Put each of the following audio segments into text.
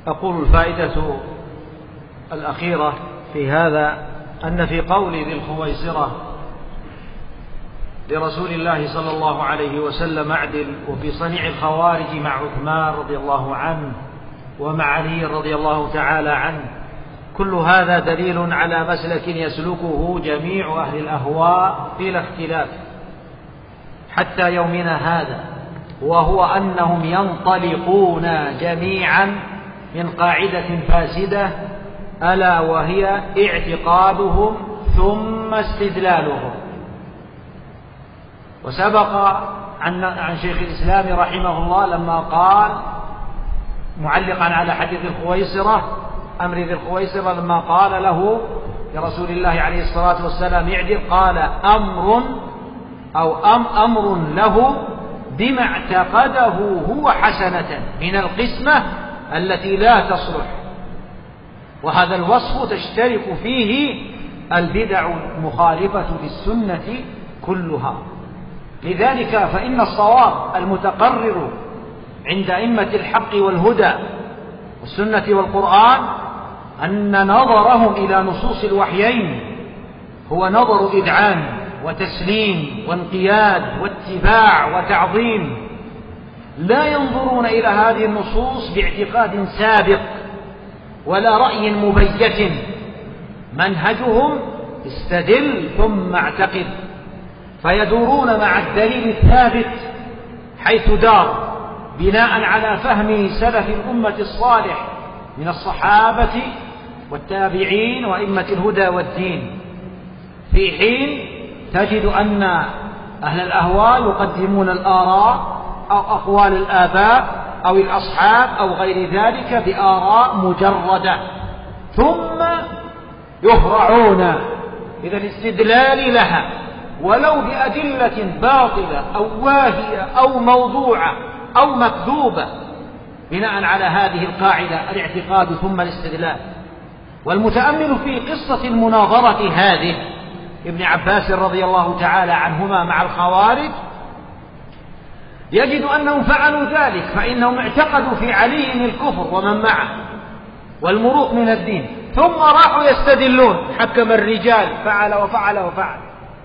أقول الفائدة الأخيرة في هذا أن في قول ذي الخويصرة لرسول الله صلى الله عليه وسلم أعدل، وفي صنيع الخوارج مع عثمان رضي الله عنه ومع علي رضي الله تعالى عنه، كل هذا دليل على مسلك يسلكه جميع أهل الأهواء بلا اختلاف حتى يومنا هذا، وهو أنهم ينطلقون جميعا من قاعدة فاسدة ألا وهي اعتقادهم ثم استدلالهم. وسبق عن شيخ الإسلام رحمه الله لما قال معلقا على حديث الخويصرة، أمر ذي الخويصرة لما قال له لرسول الله عليه الصلاة والسلام اعدل، قال أمر له بما اعتقده هو حسنة من القسمة التي لا تصلح. وهذا الوصف تشترك فيه البدع المخالفة للسنة كلها. لذلك فإن الصواب المتقرر عند أئمة الحق والهدى والسنة والقرآن أن نظرهم إلى نصوص الوحيين هو نظر إذعان وتسليم وانقياد واتباع وتعظيم، لا ينظرون إلى هذه النصوص باعتقاد سابق ولا رأي مبيت. منهجهم استدل ثم اعتقد، فيدورون مع الدليل الثابت حيث دار بناء على فهم سلف الأمة الصالح من الصحابة والتابعين وأئمة الهدى والدين، في حين تجد أن أهل الأهواء يقدمون الآراء أو أقوال الآباء أو الأصحاب أو غير ذلك بآراء مجردة، ثم يهرعون إلى الاستدلال لها ولو بأدلة باطلة أو واهية أو موضوعة أو مكذوبة، بناء على هذه القاعدة الاعتقاد ثم الاستدلال. والمتأمل في قصة المناظرة هذه ابن عباس رضي الله تعالى عنهما مع الخوارج يجد أنهم فعلوا ذلك، فإنهم اعتقدوا في علي الكفر ومن معه والمروق من الدين، ثم راحوا يستدلون حكم الرجال فعل وفعل وفعل،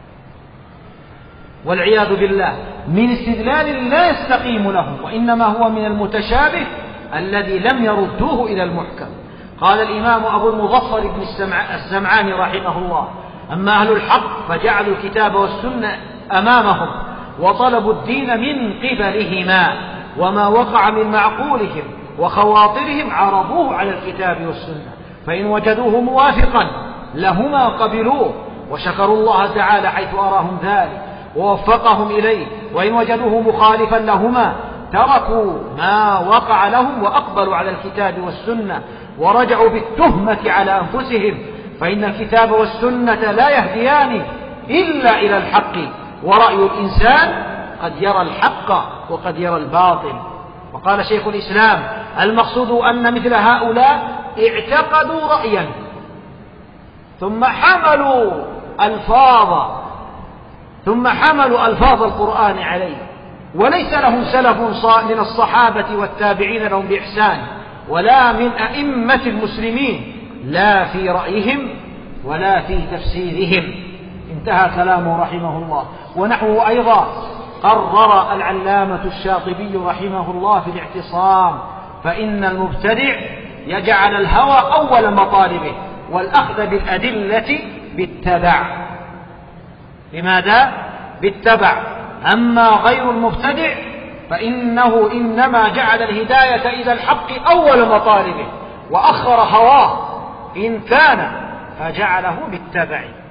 والعياذ بالله من استدلال لا يستقيم لهم، وإنما هو من المتشابه الذي لم يردوه إلى المحكم. قال الإمام أبو المظفر بن السمعاني رحمه الله: أما أهل الحق فجعلوا الكتاب والسنة أمامهم وطلبوا الدين من قبلهما، وما وقع من معقولهم وخواطرهم عرضوه على الكتاب والسنة، فإن وجدوه موافقا لهما قبلوه وشكروا الله تعالى حيث أراهم ذلك ووفقهم إليه، وإن وجدوه مخالفا لهما تركوا ما وقع لهم وأقبلوا على الكتاب والسنة ورجعوا بالتهمة على أنفسهم، فإن الكتاب والسنة لا يهديان إلا إلى الحق، ورأي الإنسان قد يرى الحق وقد يرى الباطل. وقال شيخ الإسلام: المقصود أن مثل هؤلاء اعتقدوا رأيا ثم حملوا ألفاظ القرآن عليه، وليس لهم سلف من الصحابة والتابعين لهم بإحسان ولا من أئمة المسلمين لا في رأيهم ولا في تفسيرهم. انتهى كلامه رحمه الله. ونحوه أيضا قرر العلامة الشاطبي رحمه الله في الاعتصام: فإن المبتدع يجعل الهوى أول مطالبه والأخذ بالأدلة بالتبع. لماذا؟ بالتبع. أما غير المبتدع فإنه إنما جعل الهداية إلى الحق أول مطالبه وأخر هواه إن كان فجعله بالتبع.